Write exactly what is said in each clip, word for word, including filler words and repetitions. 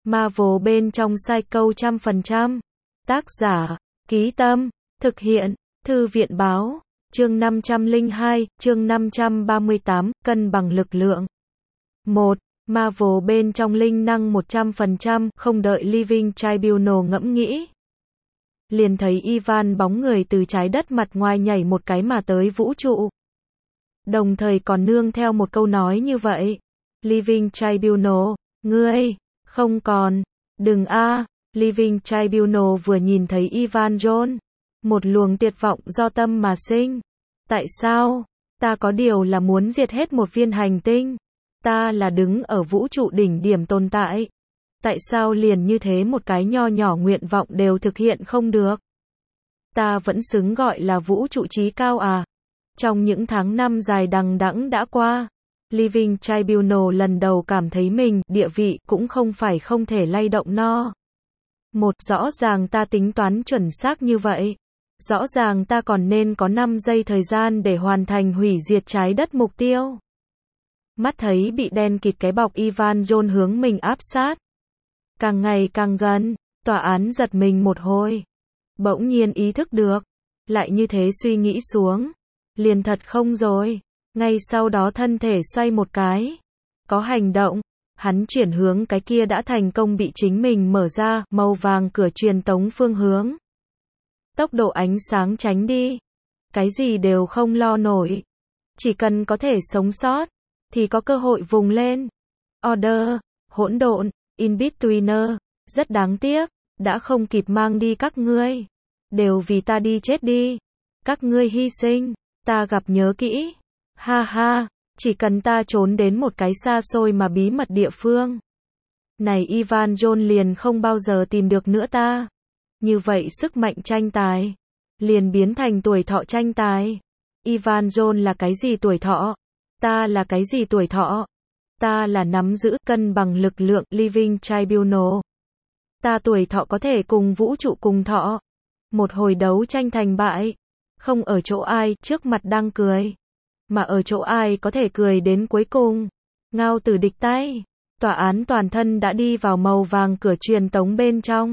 Marvel bên trong Psycho trăm phần trăm. Tác giả, Ký Tâm, thực hiện, Thư viện Báo, chương năm trăm lẻ hai, chương năm trăm ba mươi tám, cân bằng lực lượng. một. Marvel bên trong linh năng một trăm phần trăm, không đợi Living Tribunal ngẫm nghĩ. Liền thấy Ivan bóng người từ trái đất mặt ngoài nhảy một cái mà tới vũ trụ. Đồng thời còn nương theo một câu nói như vậy. Living Tribunal, ngươi, không còn, đừng a. Living Tribunal vừa nhìn thấy Ivan John, một luồng tuyệt vọng do tâm mà sinh. Tại sao? Ta có điều là muốn diệt hết một viên hành tinh. Ta là đứng ở vũ trụ đỉnh điểm tồn tại. Tại sao liền như thế một cái nho nhỏ nguyện vọng đều thực hiện không được? Ta vẫn xứng gọi là vũ trụ trí cao à? Trong những tháng năm dài đằng đẵng đã qua, Living Tribunal lần đầu cảm thấy mình, địa vị, cũng không phải không thể lay động no. Một, rõ ràng ta tính toán chuẩn xác như vậy. Rõ ràng ta còn nên có năm giây thời gian để hoàn thành hủy diệt trái đất mục tiêu. Mắt thấy bị đen kịt cái bọc Ivan John hướng mình áp sát. Càng ngày càng gần, tòa án giật mình một hồi. Bỗng nhiên ý thức được. Lại như thế suy nghĩ xuống. Liền thật không rồi. Ngay sau đó thân thể xoay một cái. Có hành động. Hắn chuyển hướng cái kia đã thành công bị chính mình mở ra, màu vàng cửa truyền tống phương hướng. Tốc độ ánh sáng tránh đi. Cái gì đều không lo nổi. Chỉ cần có thể sống sót, thì có cơ hội vùng lên. Order, hỗn độn, In-Betweener, rất đáng tiếc, đã không kịp mang đi các ngươi. Đều vì ta đi chết đi. Các ngươi hy sinh, ta gặp nhớ kỹ. Ha ha, chỉ cần ta trốn đến một cái xa xôi mà bí mật địa phương. Này Ivan John liền không bao giờ tìm được nữa ta. Như vậy sức mạnh tranh tài, liền biến thành tuổi thọ tranh tài. Ivan John là cái gì tuổi thọ? Ta là cái gì tuổi thọ? Ta là nắm giữ cân bằng lực lượng Living Tribunal. Ta tuổi thọ có thể cùng vũ trụ cùng thọ. Một hồi đấu tranh thành bại, không ở chỗ ai trước mặt đang cười, mà ở chỗ ai có thể cười đến cuối cùng. Ngao Tử địch tay, tòa án toàn thân đã đi vào màu vàng cửa truyền tống bên trong.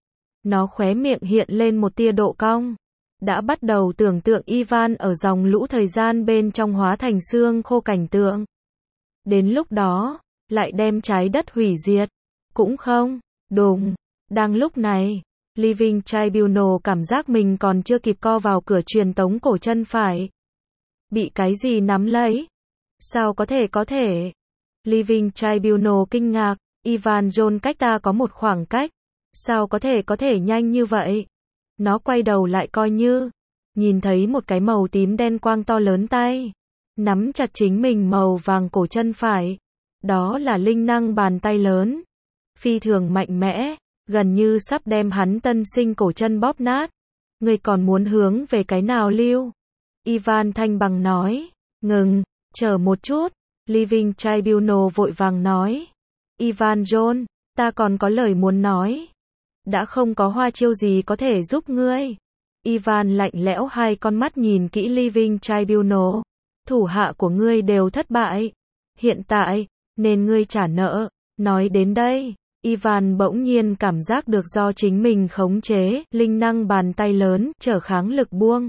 Nó khóe miệng hiện lên một tia độ cong. Đã bắt đầu tưởng tượng Ivan ở dòng lũ thời gian bên trong hóa thành xương khô cảnh tượng. Đến lúc đó, lại đem trái đất hủy diệt. Cũng không, đùng. Đang lúc này, Living Tribunal cảm giác mình còn chưa kịp co vào cửa truyền tống cổ chân phải. Bị cái gì nắm lấy? Sao có thể có thể? Living Tribunal kinh ngạc, Ivan John cách ta có một khoảng cách. Sao có thể có thể nhanh như vậy? Nó quay đầu lại coi như, nhìn thấy một cái màu tím đen quang to lớn tay. Nắm chặt chính mình màu vàng cổ chân phải. Đó là linh năng bàn tay lớn. Phi thường mạnh mẽ, gần như sắp đem hắn tân sinh cổ chân bóp nát. Ngươi còn muốn hướng về cái nào lưu? Ivan thanh bằng nói. Ngừng, chờ một chút. Living Tribunal vội vàng nói. Ivan John, ta còn có lời muốn nói. Đã không có hoa chiêu gì có thể giúp ngươi. Ivan lạnh lẽo hai con mắt nhìn kỹ Living Tribunal. Thủ hạ của ngươi đều thất bại. Hiện tại, nên ngươi trả nợ. Nói đến đây, Ivan bỗng nhiên cảm giác được do chính mình khống chế, linh năng bàn tay lớn, trở kháng lực buông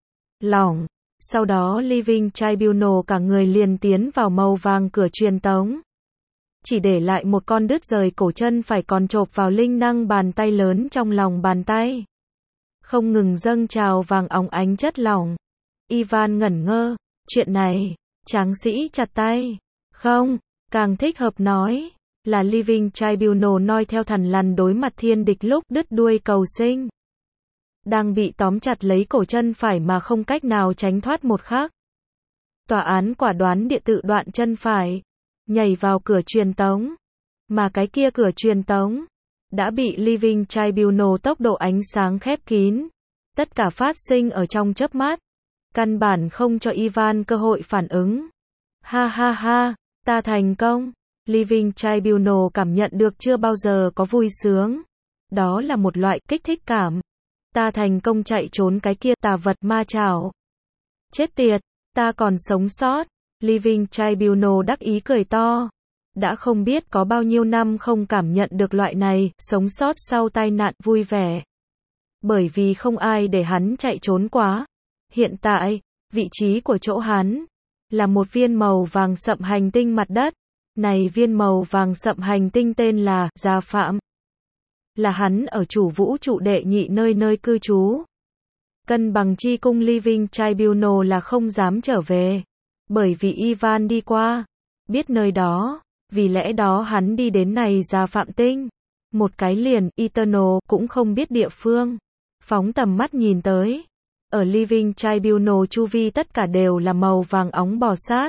lỏng. Sau đó Living Tribunal cả người liền tiến vào màu vàng cửa truyền tống. Chỉ để lại một con đứt rời cổ chân phải còn chộp vào linh năng bàn tay lớn trong lòng bàn tay. Không ngừng dâng trào vàng óng ánh chất lỏng. Ivan ngẩn ngơ, chuyện này, tráng sĩ chặt tay. Không, càng thích hợp nói, là Living Tribunal noi theo thằn lằn đối mặt thiên địch lúc đứt đuôi cầu sinh. Đang bị tóm chặt lấy cổ chân phải mà không cách nào tránh thoát một khắc. Tòa án quả đoán địa tự đoạn chân phải. Nhảy vào cửa truyền tống. Mà cái kia cửa truyền tống đã bị Living Tribunal tốc độ ánh sáng khép kín. Tất cả phát sinh ở trong chớp mắt. Căn bản không cho Ivan cơ hội phản ứng. Ha ha ha, ta thành công. Living Tribunal cảm nhận được chưa bao giờ có vui sướng. Đó là một loại kích thích cảm. Ta thành công chạy trốn cái kia tà vật ma chảo. Chết tiệt, ta còn sống sót. Living Tribunal đắc ý cười to. đã không biết có bao nhiêu năm không cảm nhận được loại này, sống sót sau tai nạn vui vẻ. Bởi vì không ai để hắn chạy trốn quá. Hiện tại, vị trí của chỗ hắn là một viên màu vàng sậm hành tinh mặt đất. Này viên màu vàng sậm hành tinh tên là Gia Phạm. Là hắn ở chủ vũ trụ đệ nhị nơi nơi cư trú. Cân bằng chi cung Living Tribunal là không dám trở về. Bởi vì Ivan đi qua, biết nơi đó, vì lẽ đó hắn đi đến này Gia Phạm tinh. Một cái liền, Eternal, cũng không biết địa phương. Phóng tầm mắt nhìn tới. Ở Living Tribunal chu vi tất cả đều là màu vàng óng bò sát.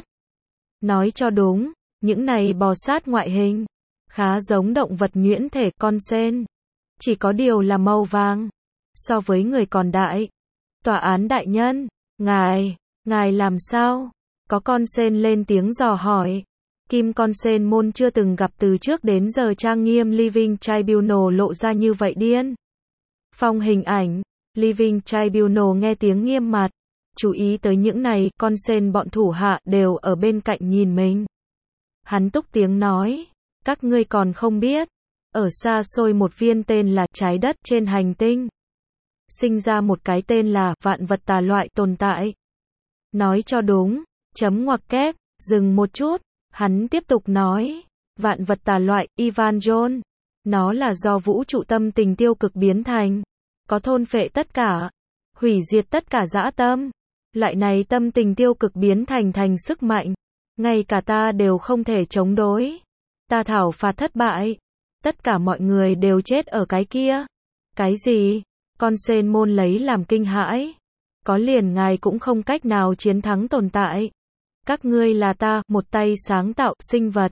Nói cho đúng, những này bò sát ngoại hình khá giống động vật nhuyễn thể con sen. Chỉ có điều là màu vàng. So với người còn đại. Tòa án đại nhân, ngài, ngài làm sao? Có con sen lên tiếng dò hỏi. Kim con sen môn chưa từng gặp từ trước đến giờ trang nghiêm Living Tribunal lộ ra như vậy điên. Phong hình ảnh, Living Tribunal nghe tiếng nghiêm mặt. Chú ý tới những này, con sen bọn thủ hạ đều ở bên cạnh nhìn mình. Hắn túc tiếng nói, các ngươi còn không biết. Ở xa xôi một viên tên là trái đất trên hành tinh. Sinh ra một cái tên là vạn vật tà loại tồn tại. Nói cho đúng, chấm ngoặc kép, dừng một chút. Hắn tiếp tục nói, vạn vật tà loại, Ivan John. Nó là do vũ trụ tâm tình tiêu cực biến thành. Có thôn phệ tất cả. Hủy diệt tất cả dã tâm. Loại này tâm tình tiêu cực biến thành thành sức mạnh. Ngay cả ta đều không thể chống đối. Ta thảo phạt thất bại. Tất cả mọi người đều chết ở cái kia. Cái gì? Con sen môn lấy làm kinh hãi. Có liền ngài cũng không cách nào chiến thắng tồn tại. Các ngươi là ta, một tay sáng tạo, sinh vật.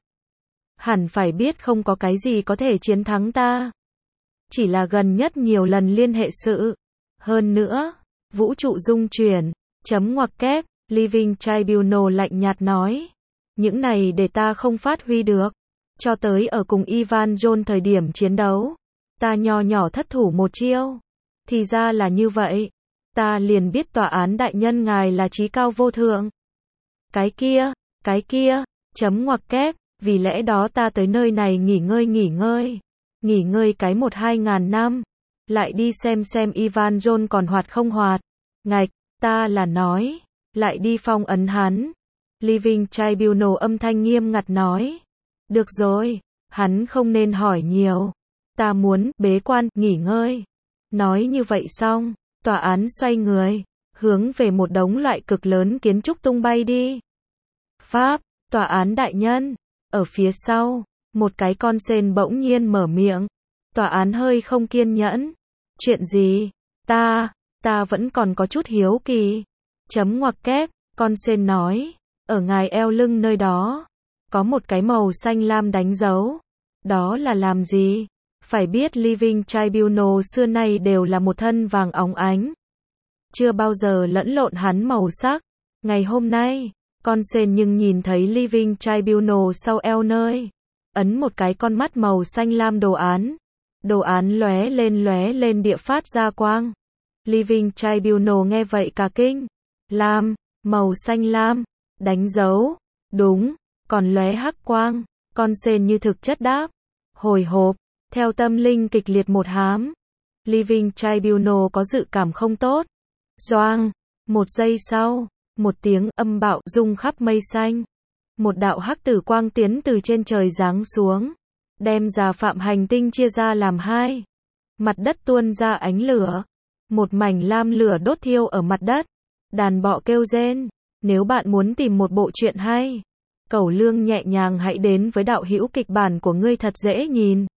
Hẳn phải biết không có cái gì có thể chiến thắng ta. Chỉ là gần nhất nhiều lần liên hệ sự. Hơn nữa, vũ trụ dung chuyển, chấm ngoặc kép, Living Tribunal lạnh nhạt nói. Những này để ta không phát huy được. Cho tới ở cùng Ivan John thời điểm chiến đấu. Ta nho nhỏ thất thủ một chiêu. Thì ra là như vậy. Ta liền biết tòa án đại nhân ngài là trí cao vô thượng. Cái kia, cái kia, chấm ngoặc kép, vì lẽ đó ta tới nơi này nghỉ ngơi nghỉ ngơi. Nghỉ ngơi cái một hai ngàn năm. Lại đi xem xem Ivan John còn hoạt không hoạt. Ngạch, ta là nói. Lại đi phong ấn hắn. Living Tribunal âm thanh nghiêm ngặt nói. Được rồi, hắn không nên hỏi nhiều. Ta muốn bế quan, nghỉ ngơi. Nói như vậy xong, tòa án xoay người, hướng về một đống loại cực lớn kiến trúc tung bay đi. Pháp, tòa án đại nhân, ở phía sau, một cái con sen bỗng nhiên mở miệng. Tòa án hơi không kiên nhẫn. Chuyện gì? Ta, ta vẫn còn có chút hiếu kỳ. Chấm ngoặc kép, con sen nói, ở ngài eo lưng nơi đó, có một cái màu xanh lam đánh dấu. Đó là làm gì? Phải biết Living Tribunal xưa nay đều là một thân vàng óng ánh. Chưa bao giờ lẫn lộn hắn màu sắc. Ngày hôm nay, con sen nhưng nhìn thấy Living Tribunal sau eo nơi. Ấn một cái con mắt màu xanh lam đồ án. Đồ án lóe lên lóe lên địa phát ra quang. Living Tribunal nghe vậy cả kinh. Lam, màu xanh lam, đánh dấu. Đúng, còn lóe hắc quang. Con sen như thực chất đáp. Hồi hộp, theo tâm linh kịch liệt một hám. Living Tribunal có dự cảm không tốt. Doang, một giây sau, một tiếng âm bạo rung khắp mây xanh. Một đạo hắc tử quang tiến từ trên trời giáng xuống, đem Gia Phạm hành tinh chia ra làm hai. Mặt đất tuôn ra ánh lửa. Một mảnh lam lửa đốt thiêu ở mặt đất. Đàn bọ kêu rên. Nếu bạn muốn tìm một bộ truyện hay, Cẩu Lương nhẹ nhàng hãy đến với đạo hữu kịch bản của ngươi thật dễ nhìn.